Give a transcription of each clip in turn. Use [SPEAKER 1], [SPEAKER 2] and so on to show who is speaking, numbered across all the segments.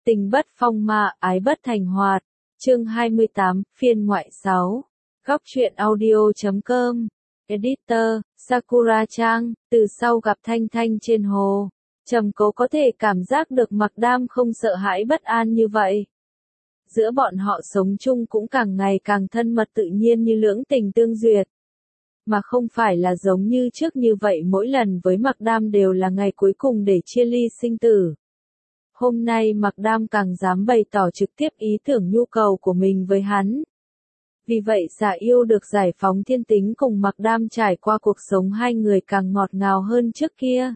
[SPEAKER 1] Tình bất phong ma, ái bất thành hoạt. Chương 28, phiên ngoại 6. Góc truyện audio.com. Editor, Sakura Trang. Từ sau gặp Thanh Thanh trên hồ, Trầm Cố có thể cảm giác được Mạc Đam không sợ hãi bất an như vậy. Giữa bọn họ sống chung cũng càng ngày càng thân mật tự nhiên như lưỡng tình tương duyệt. Mà không phải là giống như trước như vậy mỗi lần với Mạc Đam đều là ngày cuối cùng để chia ly sinh tử. Hôm nay Mạc Đam càng dám bày tỏ trực tiếp ý tưởng nhu cầu của mình với hắn. Vì vậy Dạ Yêu được giải phóng thiên tính cùng Mạc Đam trải qua cuộc sống hai người càng ngọt ngào hơn trước kia.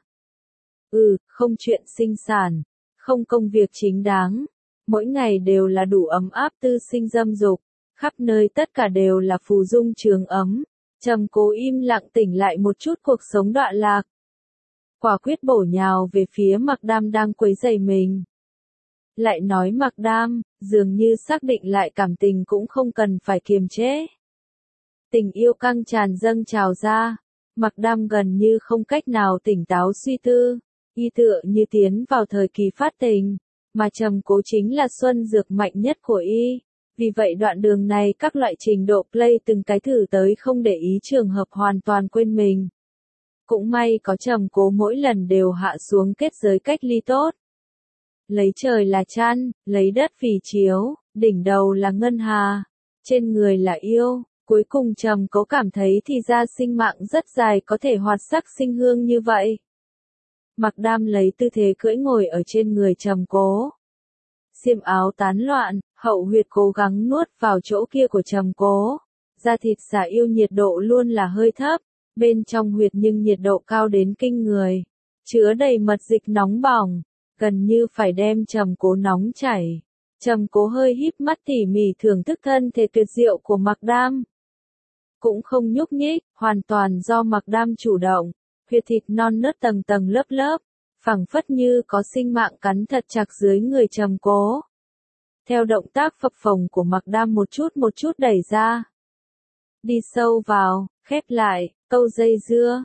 [SPEAKER 1] Không chuyện sinh sản, không công việc chính đáng, mỗi ngày đều là đủ ấm áp tư sinh dâm dục, khắp nơi tất cả đều là phù dung trường ấm. Trầm Cố im lặng tỉnh lại một chút cuộc sống đọa lạc. Quả quyết bổ nhào về phía Mạc Đam đang quấy rầy mình. Lại nói Mạc Đam, dường như xác định lại cảm tình cũng không cần phải kiềm chế. Tình yêu căng tràn dâng trào ra, Mạc Đam gần như không cách nào tỉnh táo suy tư, y tựa như tiến vào thời kỳ phát tình, mà Trầm Cố chính là xuân dược mạnh nhất của y. Vì vậy đoạn đường này các loại trình độ play từng cái thử tới không để ý trường hợp hoàn toàn quên mình. Cũng may có Trầm Cố mỗi lần đều hạ xuống kết giới cách ly tốt. Lấy trời là chăn, lấy đất vì chiếu, đỉnh đầu là ngân hà, trên người là yêu. Cuối cùng Trầm Cố cảm thấy thì ra sinh mạng rất dài có thể hoạt sắc sinh hương như vậy. Mạc Đam lấy tư thế cưỡi ngồi ở trên người Trầm Cố. Xiêm áo tán loạn, hậu huyệt cố gắng nuốt vào chỗ kia của Trầm Cố. Da thịt Dạ Yêu nhiệt độ luôn là hơi thấp, bên trong huyệt nhưng nhiệt độ cao đến kinh người, chứa đầy mật dịch nóng bỏng, gần như phải đem Trầm Cố nóng chảy. Trầm Cố hơi híp mắt tỉ mỉ thưởng thức thân thể tuyệt diệu của Mạc Đam. Cũng không nhúc nhích, hoàn toàn do Mạc Đam chủ động, huyệt thịt non nớt tầng tầng lớp lớp, phẳng phất như có sinh mạng cắn thật chặt dưới người Trầm Cố. Theo động tác phập phồng của Mạc Đam một chút đẩy ra. Đi sâu vào, khép lại, câu dây dưa,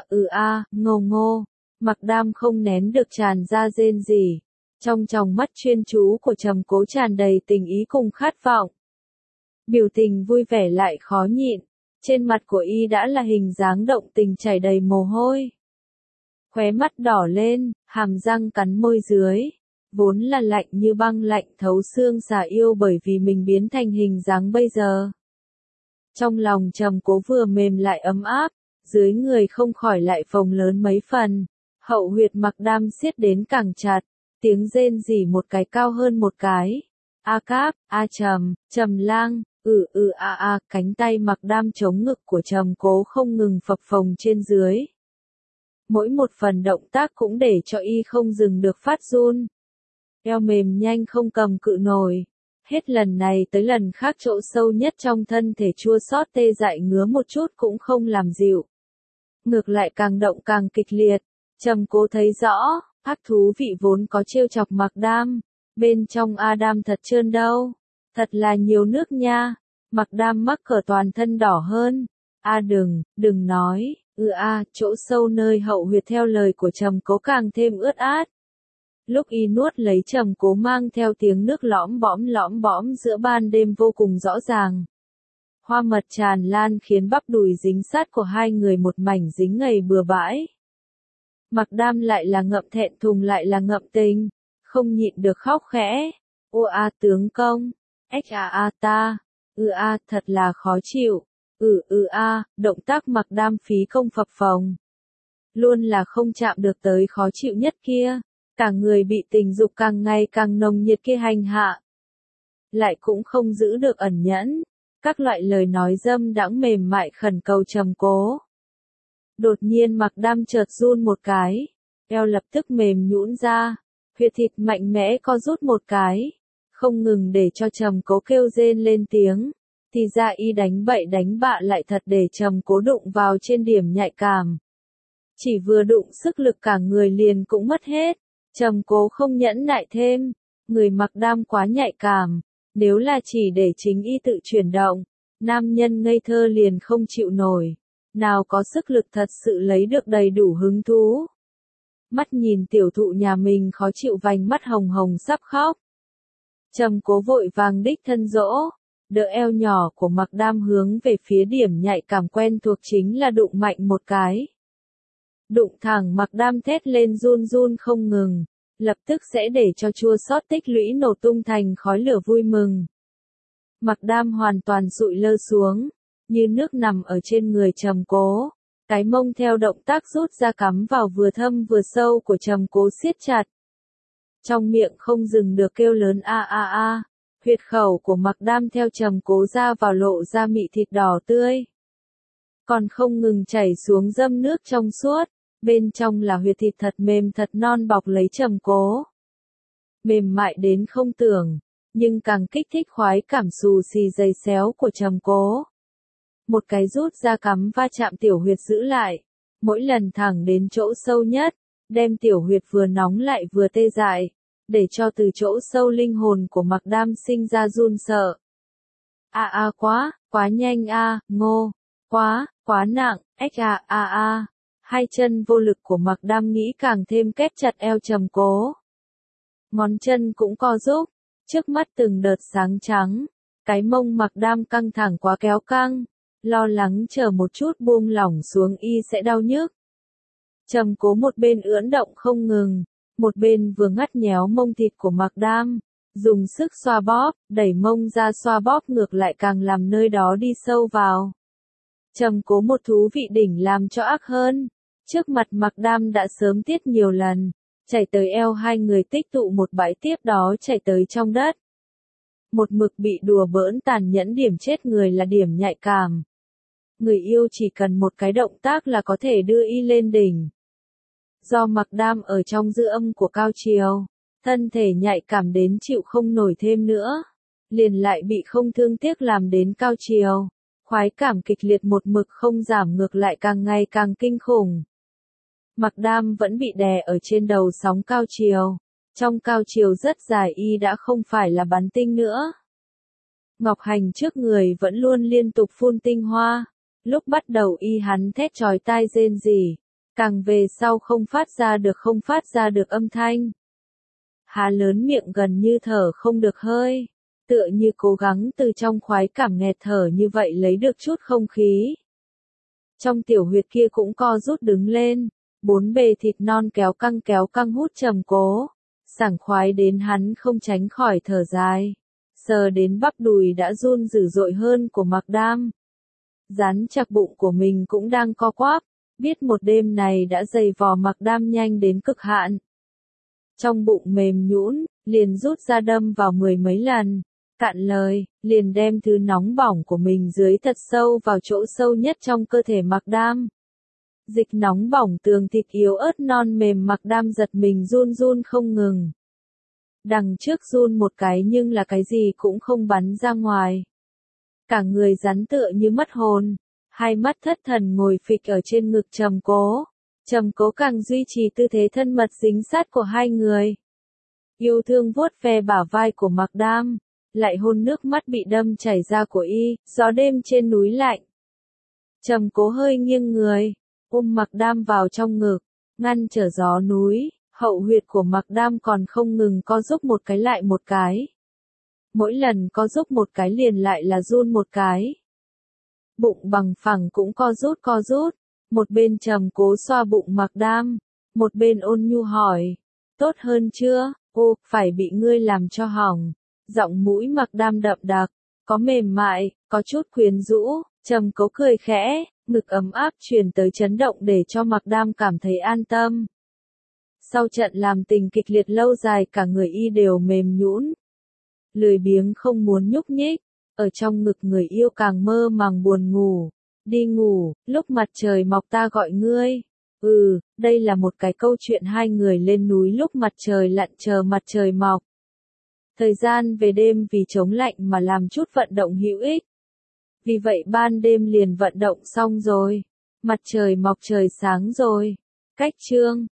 [SPEAKER 1] ngô ngô. Mạc Đam không nén được tràn ra rên rỉ. Trong tròng mắt chuyên chú của Trầm Cố tràn đầy tình ý cùng khát vọng. Biểu tình vui vẻ lại khó nhịn. Trên mặt của y đã là hình dáng động tình chảy đầy mồ hôi. Khóe mắt đỏ lên, hàm răng cắn môi dưới. Vốn là lạnh như băng lạnh thấu xương Dạ Yêu bởi vì mình biến thành hình dáng bây giờ. Trong lòng Trầm Cố vừa mềm lại ấm áp, dưới người không khỏi lại phồng lớn mấy phần. Hậu huyệt Mạc Đam siết đến càng chặt, tiếng rên rỉ một cái cao hơn một cái. A Cáp, A Trầm, Trầm Lang, cánh tay Mạc Đam chống ngực của Trầm Cố không ngừng phập phồng trên dưới. Mỗi một phần động tác cũng để cho y không dừng được phát run. Eo mềm nhanh không cầm cự nổi. Hết lần này tới lần khác chỗ sâu nhất trong thân thể chua xót tê dại ngứa một chút cũng không làm dịu. Ngược lại càng động càng kịch liệt. Trầm Cố thấy rõ, ác thú vị vốn có trêu chọc Mạc Đam. Bên trong Adam thật trơn đâu. Thật là nhiều nước nha. Mạc Đam mắc cỡ toàn thân đỏ hơn. Đừng nói. Chỗ sâu nơi hậu huyệt theo lời của Trầm Cố càng thêm ướt át. Lúc y nuốt lấy Trầm Cố mang theo tiếng nước lõm bõm giữa ban đêm vô cùng rõ ràng. Hoa mật tràn lan khiến bắp đùi dính sát của hai người một mảnh dính ngầy bừa bãi. Mạc Đam lại là ngậm thẹn thùng lại là ngậm tình, không nhịn được khóc khẽ. Tướng công, ta, thật là khó chịu. Động tác Mạc Đam phí công phập phồng. Luôn là không chạm được tới khó chịu nhất kia. Cả người bị tình dục càng ngày càng nồng nhiệt kia hành hạ. Lại cũng không giữ được ẩn nhẫn. Các loại lời nói dâm đãng mềm mại khẩn cầu Trầm Cố. Đột nhiên Mạc Đam chợt run một cái. Eo lập tức mềm nhũn ra. Huyệt thịt mạnh mẽ co rút một cái. Không ngừng để cho Trầm Cố kêu rên lên tiếng. Thì ra y đánh bậy đánh bạ lại thật để Trầm Cố đụng vào trên điểm nhạy cảm. Chỉ vừa đụng sức lực cả người liền cũng mất hết. Trầm Cố không nhẫn nại thêm, người Mạc Đam quá nhạy cảm, nếu là chỉ để chính y tự chuyển động, nam nhân ngây thơ liền không chịu nổi, nào có sức lực thật sự lấy được đầy đủ hứng thú. Mắt nhìn tiểu thụ nhà mình khó chịu vành mắt hồng hồng sắp khóc, Trầm Cố vội vàng đích thân dỗ, đỡ eo nhỏ của Mạc Đam hướng về phía điểm nhạy cảm quen thuộc chính là đụng mạnh một cái. Đụng thẳng Mạc Đam thét lên run run không ngừng, lập tức sẽ để cho chua xót tích lũy nổ tung thành khói lửa vui mừng. Mạc Đam hoàn toàn sụi lơ xuống, như nước nằm ở trên người Trầm Cố, cái mông theo động tác rút ra cắm vào vừa thâm vừa sâu của Trầm Cố siết chặt. Trong miệng không dừng được kêu lớn a a a, huyệt khẩu của Mạc Đam theo Trầm Cố ra vào lộ ra mị thịt đỏ tươi. Còn không ngừng chảy xuống dâm nước trong suốt, bên trong là huyệt thịt thật mềm thật non bọc lấy Trầm Cố. Mềm mại đến không tưởng, nhưng càng kích thích khoái cảm xù xì dày xéo của Trầm Cố. Một cái rút ra cắm va chạm tiểu huyệt giữ lại, mỗi lần thẳng đến chỗ sâu nhất, đem tiểu huyệt vừa nóng lại vừa tê dại, để cho từ chỗ sâu linh hồn của Mạc Đam sinh ra run sợ. A quá, quá nhanh a, ngô, quá nặng, a. Hai chân vô lực của Mạc Đam nghĩ càng thêm kết chặt eo Trầm Cố. Ngón chân cũng co rúm, trước mắt từng đợt sáng trắng, cái mông Mạc Đam căng thẳng quá kéo căng, lo lắng chờ một chút buông lỏng xuống y sẽ đau nhức. Trầm Cố một bên ưỡn động không ngừng, một bên vừa ngắt nhéo mông thịt của Mạc Đam, dùng sức xoa bóp, đẩy mông ra xoa bóp ngược lại càng làm nơi đó đi sâu vào. Trầm Cố một thú vị đỉnh làm cho ác hơn, trước mặt Mạc Đam đã sớm tiết nhiều lần, chảy tới eo hai người tích tụ một bãi tiếp đó chảy tới trong đất. Một mực bị đùa bỡn tàn nhẫn điểm chết người là điểm nhạy cảm. Người yêu chỉ cần một cái động tác là có thể đưa y lên đỉnh. Do Mạc Đam ở trong dư âm của cao triều, thân thể nhạy cảm đến chịu không nổi thêm nữa, liền lại bị không thương tiếc làm đến cao triều, khoái cảm kịch liệt một mực không giảm ngược lại càng ngày càng kinh khủng. Mạc Đam vẫn bị đè ở trên đầu sóng cao triều, trong cao triều rất dài y đã không phải là bắn tinh nữa. Ngọc Hành trước người vẫn luôn liên tục phun tinh hoa, lúc bắt đầu y hắn thét chói tai rên rỉ, càng về sau không phát ra được âm thanh. Há lớn miệng gần như thở không được hơi, tựa như cố gắng từ trong khoái cảm nghẹt thở như vậy lấy được chút không khí. Trong tiểu huyệt kia cũng co rút đứng lên, bốn bề thịt non kéo căng hút Trầm Cố, sảng khoái đến hắn không tránh khỏi thở dài, sờ đến bắp đùi đã run dữ dội hơn của Mạc Đam. Rắn chặt bụng của mình cũng đang co quắp, biết một đêm này đã dày vò Mạc Đam nhanh đến cực hạn. Trong bụng mềm nhũn, liền rút ra đâm vào mười mấy lần, cạn lời, liền đem thứ nóng bỏng của mình dưới thật sâu vào chỗ sâu nhất trong cơ thể Mạc Đam. Dịch nóng bỏng tường thịt yếu ớt non mềm Mạc Đam giật mình run run không ngừng. Đằng trước run một cái nhưng là cái gì cũng không bắn ra ngoài. Cả người rắn tựa như mất hồn, hai mắt thất thần ngồi phịch ở trên ngực Trầm Cố. Trầm Cố càng duy trì tư thế thân mật dính sát của hai người. Yêu thương vuốt ve bả vai của Mạc Đam, lại hôn nước mắt bị đâm chảy ra của y, gió đêm trên núi lạnh. Trầm Cố hơi nghiêng người, ôm Mạc Đam vào trong ngực, ngăn trở gió núi, hậu huyệt của Mạc Đam còn không ngừng co giúp một cái lại một cái. Mỗi lần co giúp một cái liền lại là run một cái. Bụng bằng phẳng cũng co rút, một bên Trầm Cố xoa bụng Mạc Đam, một bên ôn nhu hỏi, tốt hơn chưa, phải bị ngươi làm cho hỏng. Giọng mũi Mạc Đam đậm đặc, có mềm mại, có chút quyến rũ, Trầm Cố cười khẽ, ngực ấm áp truyền tới chấn động để cho Mạc Đam cảm thấy an tâm. Sau trận làm tình kịch liệt lâu dài cả người y đều mềm nhũn, lười biếng không muốn nhúc nhích, ở trong ngực người yêu càng mơ màng buồn ngủ. Đi ngủ, lúc mặt trời mọc ta gọi ngươi. Đây là một cái câu chuyện hai người lên núi lúc mặt trời lặn chờ mặt trời mọc. Thời gian về đêm vì chống lạnh mà làm chút vận động hữu ích. Vì vậy ban đêm liền vận động xong rồi. Mặt trời mọc trời sáng rồi. Cách chương